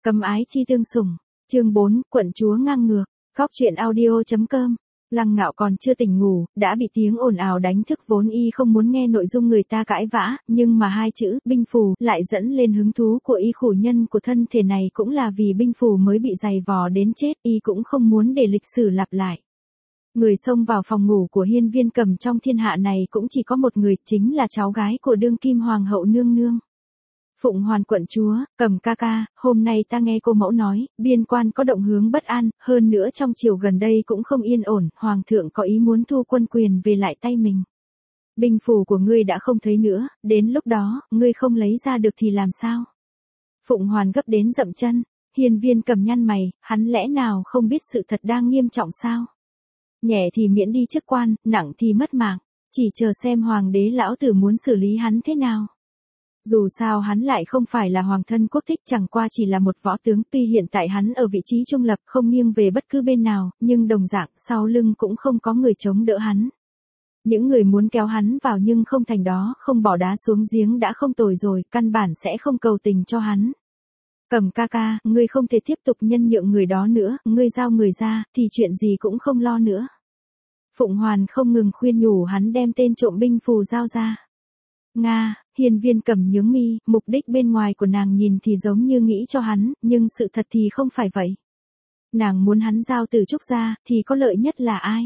Cấm ái chi tương sủng. Chương 4, quận chúa ngang ngược. Góc truyện audio.com. Lăng Ngạo còn chưa tỉnh ngủ, đã bị tiếng ồn ào đánh thức, vốn y không muốn nghe nội dung người ta cãi vã, nhưng mà hai chữ binh phù lại dẫn lên hứng thú của y. Khổ nhân của thân thể này cũng là vì binh phù mới bị giày vò đến chết, y cũng không muốn để lịch sử lặp lại. Người xông vào phòng ngủ của Hiên Viên Cầm trong thiên hạ này cũng chỉ có một người, chính là cháu gái của đương kim hoàng hậu nương nương. Phụng Hoàn quận chúa, Cầm ca ca, hôm nay ta nghe cô mẫu nói, biên quan có động hướng bất an, hơn nữa trong triều gần đây cũng không yên ổn, hoàng thượng có ý muốn thu quân quyền về lại tay mình. Binh phù của ngươi đã không thấy nữa, đến lúc đó, ngươi không lấy ra được thì làm sao? Phụng Hoàn gấp đến dậm chân, Hiên Viên Cầm nhăn mày, hắn lẽ nào không biết sự thật đang nghiêm trọng sao? Nhẹ thì miễn đi chức quan, nặng thì mất mạng, chỉ chờ xem hoàng đế lão tử muốn xử lý hắn thế nào. Dù sao hắn lại không phải là hoàng thân quốc thích, chẳng qua chỉ là một võ tướng, tuy hiện tại hắn ở vị trí trung lập không nghiêng về bất cứ bên nào, nhưng đồng dạng sau lưng cũng không có người chống đỡ hắn. Những người muốn kéo hắn vào nhưng không thành đó, không bỏ đá xuống giếng đã không tồi rồi, căn bản sẽ không cầu tình cho hắn. Cầm ca ca, ngươi không thể tiếp tục nhân nhượng người đó nữa, ngươi giao người ra, thì chuyện gì cũng không lo nữa. Phụng Hoàn không ngừng khuyên nhủ hắn đem tên trộm binh phù giao ra. Nga, Hiên Viên Cầm nhướng mi, mục đích bên ngoài của nàng nhìn thì giống như nghĩ cho hắn, nhưng sự thật thì không phải vậy. Nàng muốn hắn giao Tử Trúc ra, thì có lợi nhất là ai?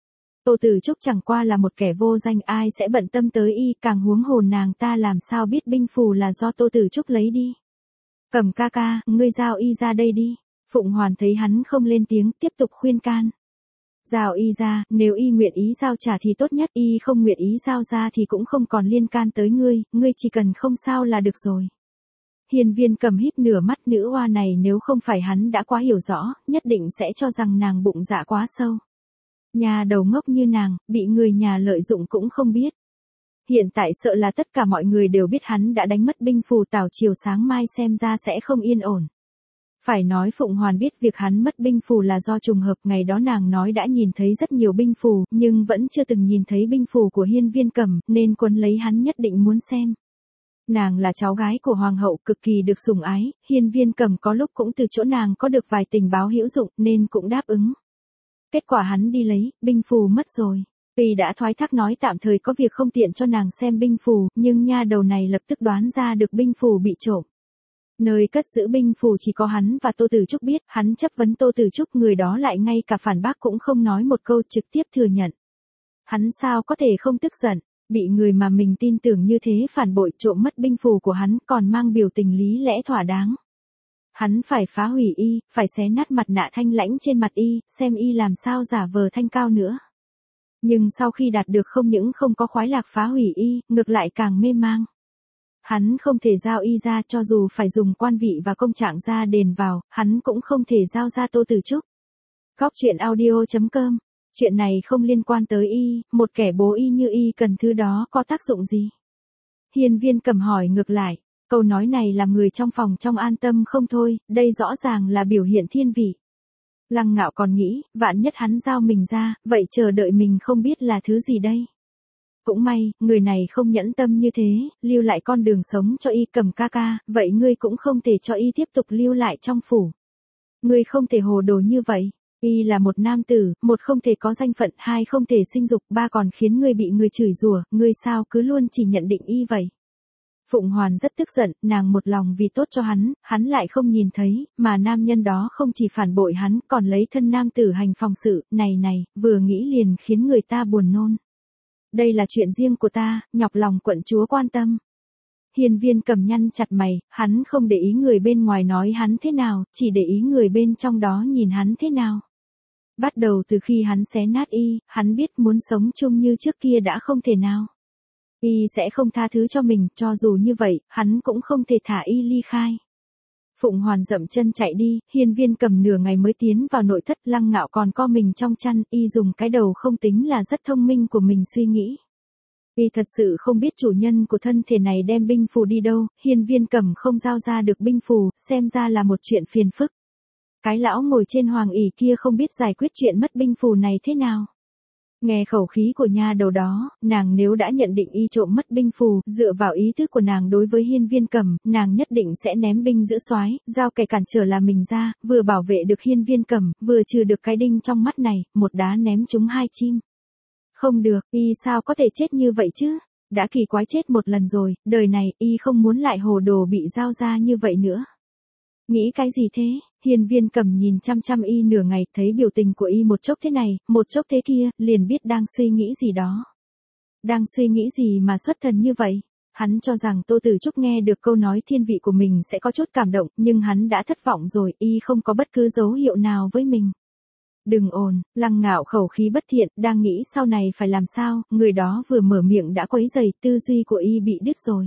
Tô Tử Trúc chẳng qua là một kẻ vô danh, ai sẽ bận tâm tới y, càng huống hồ nàng ta làm sao biết binh phù là do Tô Tử Trúc lấy đi. Cầm ca ca, ngươi giao y ra đây đi. Phụng Hoàn thấy hắn không lên tiếng, tiếp tục khuyên can. Giao y ra, nếu y nguyện ý giao trả thì tốt nhất, y không nguyện ý giao ra thì cũng không còn liên can tới ngươi, ngươi chỉ cần không sao là được rồi. Hiên Viên Cầm híp nửa mắt, nữ oa này nếu không phải hắn đã quá hiểu rõ, nhất định sẽ cho rằng nàng bụng dạ quá sâu. Nhà đầu ngốc như nàng, bị người nhà lợi dụng cũng không biết. Hiện tại sợ là tất cả mọi người đều biết hắn đã đánh mất binh phù, tảo chiều sáng mai xem ra sẽ không yên ổn. Phải nói Phụng Hoàn biết việc hắn mất binh phù là do trùng hợp, ngày đó nàng nói đã nhìn thấy rất nhiều binh phù, nhưng vẫn chưa từng nhìn thấy binh phù của Hiên Viên Cầm, nên quấn lấy hắn nhất định muốn xem. Nàng là cháu gái của hoàng hậu, cực kỳ được sủng ái, Hiên Viên Cầm có lúc cũng từ chỗ nàng có được vài tình báo hữu dụng, nên cũng đáp ứng. Kết quả hắn đi lấy, binh phù mất rồi. Tuy đã thoái thác nói tạm thời có việc không tiện cho nàng xem binh phù, nhưng nha đầu này lập tức đoán ra được binh phù bị trộm. Nơi cất giữ binh phù chỉ có hắn và Tô Tử Trúc biết, hắn chất vấn Tô Tử Trúc, người đó lại ngay cả phản bác cũng không nói một câu, trực tiếp thừa nhận. Hắn sao có thể không tức giận, bị người mà mình tin tưởng như thế phản bội, trộm mất binh phù của hắn, còn mang biểu tình lý lẽ thỏa đáng. Hắn phải phá hủy y, phải xé nát mặt nạ thanh lãnh trên mặt y, xem y làm sao giả vờ thanh cao nữa. Nhưng sau khi đạt được không những không có khoái lạc phá hủy y, ngược lại càng mê mang. Hắn không thể giao y ra, cho dù phải dùng quan vị và công trạng ra đền vào, hắn cũng không thể giao ra Tô Tử Trúc. Góc truyện audio.com. Chuyện này không liên quan tới y, một kẻ bố y như y cần thứ đó có tác dụng gì? Hiên Viên Cầm hỏi ngược lại, câu nói này làm người trong phòng trong an tâm không thôi, đây rõ ràng là biểu hiện thiên vị. Lăng Ngạo còn nghĩ, vạn nhất hắn giao mình ra, vậy chờ đợi mình không biết là thứ gì đây. Cũng may, người này không nhẫn tâm như thế, lưu lại con đường sống cho y. Cầm ca ca, vậy ngươi cũng không thể cho y tiếp tục lưu lại trong phủ. Ngươi không thể hồ đồ như vậy. Y là một nam tử, một không thể có danh phận, hai không thể sinh dục, ba còn khiến ngươi bị người chửi rủa, ngươi sao cứ luôn chỉ nhận định y vậy. Phụng Hoàn rất tức giận, nàng một lòng vì tốt cho hắn lại không nhìn thấy, mà nam nhân đó không chỉ phản bội hắn, còn lấy thân nam tử hành phòng sự, này, vừa nghĩ liền khiến người ta buồn nôn. Đây là chuyện riêng của ta, nhọc lòng quận chúa quan tâm. Hiên Viên Cầm nhăn chặt mày, hắn không để ý người bên ngoài nói hắn thế nào, chỉ để ý người bên trong đó nhìn hắn thế nào. Bắt đầu từ khi hắn xé nát y, hắn biết muốn sống chung như trước kia đã không thể nào. Y sẽ không tha thứ cho mình, cho dù như vậy, hắn cũng không thể thả y ly khai. Phụng Hoàn dậm chân chạy đi, Hiên Viên Cầm nửa ngày mới tiến vào nội thất, Lăng Ngạo còn co mình trong chăn, y dùng cái đầu không tính là rất thông minh của mình suy nghĩ. Y thật sự không biết chủ nhân của thân thể này đem binh phù đi đâu, Hiên Viên Cầm không giao ra được binh phù, xem ra là một chuyện phiền phức. Cái lão ngồi trên hoàng ỷ kia không biết giải quyết chuyện mất binh phù này thế nào. Nghe khẩu khí của nha đầu đó, nàng nếu đã nhận định y trộm mất binh phù, dựa vào ý thức của nàng đối với Hiên Viên Cầm, nàng nhất định sẽ ném binh giữ soái, giao kẻ cản trở là mình ra, vừa bảo vệ được Hiên Viên Cầm, vừa trừ được cái đinh trong mắt này, một đá ném trúng hai chim. Không được, y sao có thể chết như vậy chứ? Đã kỳ quái chết một lần rồi, đời này y không muốn lại hồ đồ bị giao ra như vậy nữa. Nghĩ cái gì thế? Hiên Viên Cầm nhìn chăm chăm y nửa ngày, thấy biểu tình của y một chốc thế này, một chốc thế kia, liền biết đang suy nghĩ gì đó. Đang suy nghĩ gì mà xuất thần như vậy? Hắn cho rằng Tô Tử Trúc nghe được câu nói thiên vị của mình sẽ có chút cảm động, nhưng hắn đã thất vọng rồi, y không có bất cứ dấu hiệu nào với mình. Đừng ồn, Lăng Ngạo khẩu khí bất thiện, đang nghĩ sau này phải làm sao, người đó vừa mở miệng đã quấy rầy, tư duy của y bị đứt rồi.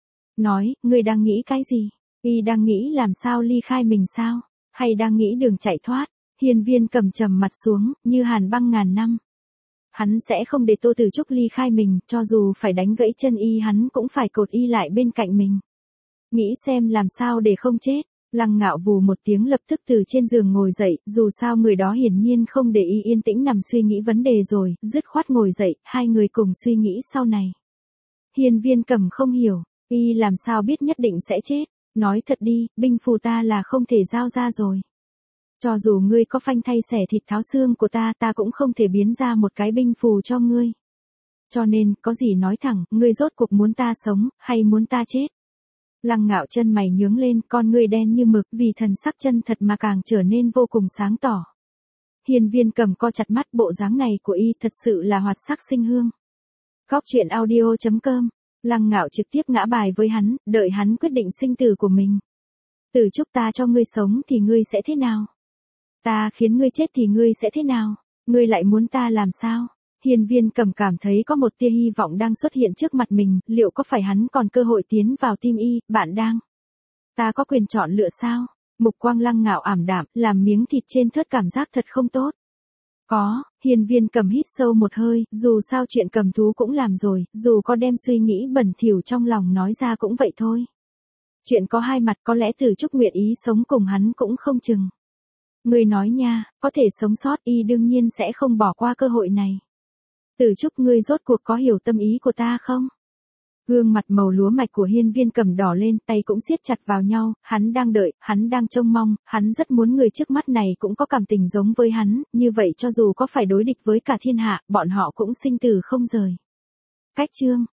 Nói, ngươi đang nghĩ cái gì? Y đang nghĩ làm sao ly khai mình sao? Hay đang nghĩ đường chạy thoát? Hiên Viên Cầm trầm mặt xuống, như hàn băng ngàn năm. Hắn sẽ không để Tô Tử Trúc ly khai mình, cho dù phải đánh gãy chân y hắn cũng phải cột y lại bên cạnh mình. Nghĩ xem làm sao để không chết. Lăng Ngạo vù một tiếng lập tức từ trên giường ngồi dậy, dù sao người đó hiển nhiên không để y yên tĩnh nằm suy nghĩ vấn đề rồi, dứt khoát ngồi dậy, hai người cùng suy nghĩ sau này. Hiên Viên Cầm không hiểu, y làm sao biết nhất định sẽ chết. Nói thật đi, binh phù ta là không thể giao ra rồi. Cho dù ngươi có phanh thay xẻ thịt tháo xương của ta, ta cũng không thể biến ra một cái binh phù cho ngươi. Cho nên, có gì nói thẳng, ngươi rốt cuộc muốn ta sống, hay muốn ta chết? Lăng Ngạo chân mày nhướng lên, con ngươi đen như mực, vì thần sắc chân thật mà càng trở nên vô cùng sáng tỏ. Hiên Viên Cầm co chặt mắt, bộ dáng này của y thật sự là hoạt sắc sinh hương. Góc truyện audio.com. Lăng Ngạo trực tiếp ngã bài với hắn, đợi hắn quyết định sinh tử của mình. Tử Trúc, ta cho ngươi sống thì ngươi sẽ thế nào? Ta khiến ngươi chết thì ngươi sẽ thế nào? Ngươi lại muốn ta làm sao? Hiên Viên Cầm cảm thấy có một tia hy vọng đang xuất hiện trước mặt mình, liệu có phải hắn còn cơ hội tiến vào tim y, bạn đang? Ta có quyền chọn lựa sao? Mục quang Lăng Ngạo ảm đạm, làm miếng thịt trên thớt cảm giác thật không tốt. Có, Hiên Viên Cầm hít sâu một hơi, dù sao chuyện cầm thú cũng làm rồi, dù có đem suy nghĩ bẩn thỉu trong lòng nói ra cũng vậy thôi. Chuyện có hai mặt, có lẽ Tử Trúc nguyện ý sống cùng hắn cũng không chừng. Ngươi nói nha, có thể sống sót, y đương nhiên sẽ không bỏ qua cơ hội này. Tử Trúc, ngươi rốt cuộc có hiểu tâm ý của ta không? Gương mặt màu lúa mạch của Hiên Viên Cầm đỏ lên, tay cũng siết chặt vào nhau, hắn đang đợi, hắn đang trông mong, hắn rất muốn người trước mắt này cũng có cảm tình giống với hắn, như vậy cho dù có phải đối địch với cả thiên hạ, bọn họ cũng sinh tử không rời. Cách chương